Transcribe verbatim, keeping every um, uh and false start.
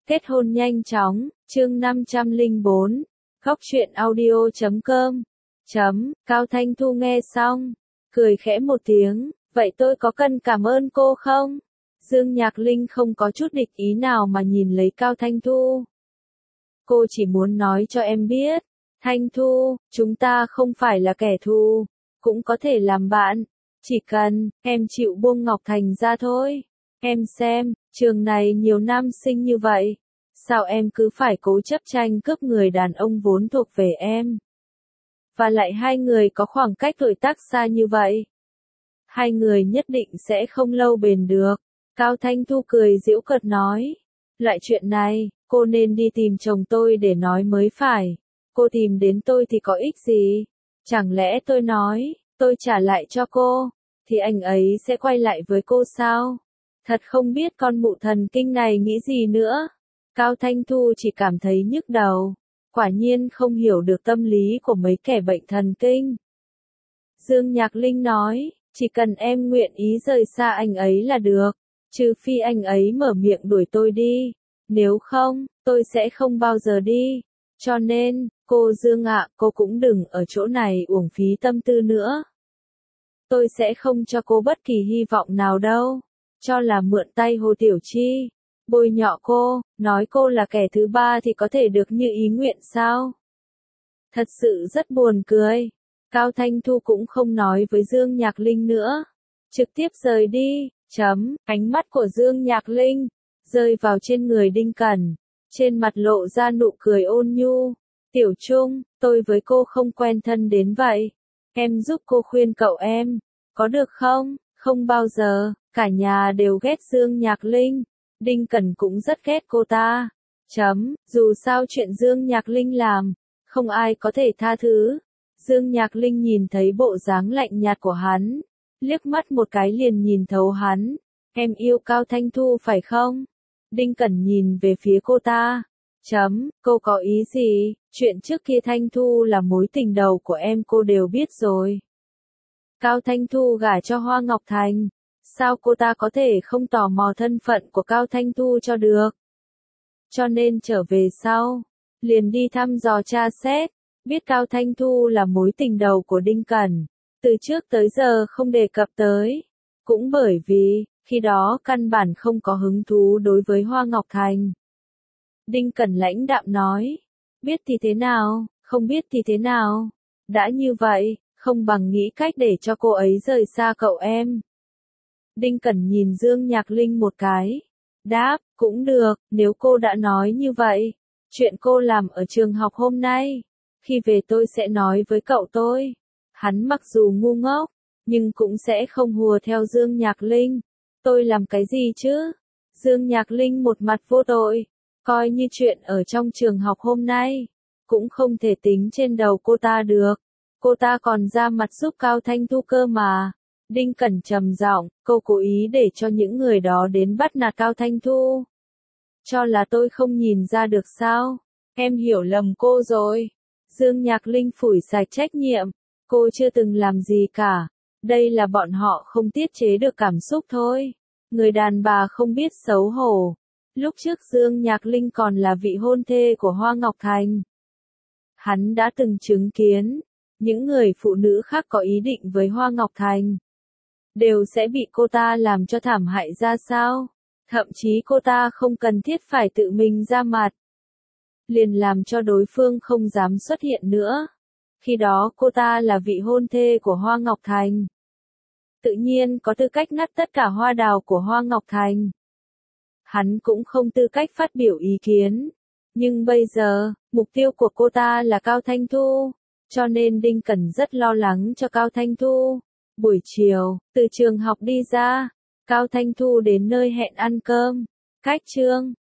Kết hôn nhanh chóng, chương năm trăm lẻ bốn, Góc truyện audio chấm com. Chấm, Cao Thanh Thu nghe xong, cười khẽ một tiếng, vậy tôi có cần cảm ơn cô không? Dương Nhạc Linh không có chút địch ý nào mà nhìn lấy Cao Thanh Thu. Cô chỉ muốn nói cho em biết, Thanh Thu, chúng ta không phải là kẻ thù, cũng có thể làm bạn, chỉ cần em chịu buông Ngọc Thành ra thôi. Em xem, trường này nhiều nam sinh như vậy, sao em cứ phải cố chấp tranh cướp người đàn ông vốn thuộc về em? Và lại hai người có khoảng cách tuổi tác xa như vậy, hai người nhất định sẽ không lâu bền được. Cao Thanh Thu cười giễu cợt nói, loại chuyện này, cô nên đi tìm chồng tôi để nói mới phải, cô tìm đến tôi thì có ích gì? Chẳng lẽ tôi nói, tôi trả lại cho cô, thì anh ấy sẽ quay lại với cô sao? Thật không biết con mụ thần kinh này nghĩ gì nữa. Cao Thanh Thu chỉ cảm thấy nhức đầu, quả nhiên không hiểu được tâm lý của mấy kẻ bệnh thần kinh. Dương Nhạc Linh nói, chỉ cần em nguyện ý rời xa anh ấy là được, trừ phi anh ấy mở miệng đuổi tôi đi, nếu không, tôi sẽ không bao giờ đi. Cho nên, cô Dương ạ, cô cũng đừng ở chỗ này uổng phí tâm tư nữa. Tôi sẽ không cho cô bất kỳ hy vọng nào đâu. Cho là mượn tay Hồ Tiểu Chi, bôi nhọ cô, nói cô là kẻ thứ ba thì có thể được như ý nguyện sao? Thật sự rất buồn cười. Cao Thanh Thu cũng không nói với Dương Nhạc Linh nữa, trực tiếp rời đi. Chấm, ánh mắt của Dương Nhạc Linh rơi vào trên người Đinh Cẩn, trên mặt lộ ra nụ cười ôn nhu. Tiểu Trung, tôi với cô không quen thân đến vậy, em giúp cô khuyên cậu em, có được không? Không bao giờ. Cả nhà đều ghét Dương Nhạc Linh, Đinh Cẩn cũng rất ghét cô ta. Chấm, dù sao chuyện Dương Nhạc Linh làm, không ai có thể tha thứ. Dương Nhạc Linh nhìn thấy bộ dáng lạnh nhạt của hắn, liếc mắt một cái liền nhìn thấu hắn. Em yêu Cao Thanh Thu phải không? Đinh Cẩn nhìn về phía cô ta. Chấm, cô có ý gì? Chuyện trước kia Thanh Thu là mối tình đầu của em cô đều biết rồi. Cao Thanh Thu gả cho Hoa Ngọc Thành. Sao cô ta có thể không tò mò thân phận của Cao Thanh Thu cho được? Cho nên trở về sau, liền đi thăm dò tra xét, biết Cao Thanh Thu là mối tình đầu của Đinh Cẩn, từ trước tới giờ không đề cập tới. Cũng bởi vì, khi đó căn bản không có hứng thú đối với Hoa Ngọc Thành. Đinh Cẩn lãnh đạm nói, biết thì thế nào, không biết thì thế nào. Đã như vậy, không bằng nghĩ cách để cho cô ấy rời xa cậu em. Đinh Cẩn nhìn Dương Nhạc Linh một cái. Đáp, cũng được, nếu cô đã nói như vậy. Chuyện cô làm ở trường học hôm nay, khi về tôi sẽ nói với cậu tôi. Hắn mặc dù ngu ngốc, nhưng cũng sẽ không hùa theo Dương Nhạc Linh. Tôi làm cái gì chứ? Dương Nhạc Linh một mặt vô tội, coi như chuyện ở trong trường học hôm nay, cũng không thể tính trên đầu cô ta được. Cô ta còn ra mặt giúp Cao Thanh Thu cơ mà. Đinh Cẩn trầm giọng, cô cố ý để cho những người đó đến bắt nạt Cao Thanh Thu. Cho là tôi không nhìn ra được sao? Em hiểu lầm cô rồi. Dương Nhạc Linh phủi sạch trách nhiệm, cô chưa từng làm gì cả. Đây là bọn họ không tiết chế được cảm xúc thôi. Người đàn bà không biết xấu hổ. Lúc trước Dương Nhạc Linh còn là vị hôn thê của Hoa Ngọc Thành. Hắn đã từng chứng kiến, những người phụ nữ khác có ý định với Hoa Ngọc Thành đều sẽ bị cô ta làm cho thảm hại ra sao. Thậm chí cô ta không cần thiết phải tự mình ra mặt, liền làm cho đối phương không dám xuất hiện nữa. Khi đó cô ta là vị hôn thê của Hoa Ngọc Thành, tự nhiên có tư cách ngắt tất cả hoa đào của Hoa Ngọc Thành. Hắn cũng không tư cách phát biểu ý kiến. Nhưng bây giờ, mục tiêu của cô ta là Cao Thanh Thu, cho nên Đinh Cẩn rất lo lắng cho Cao Thanh Thu. Buổi chiều, từ trường học đi ra, Cao Thanh Thu đến nơi hẹn ăn cơm. Cách chương,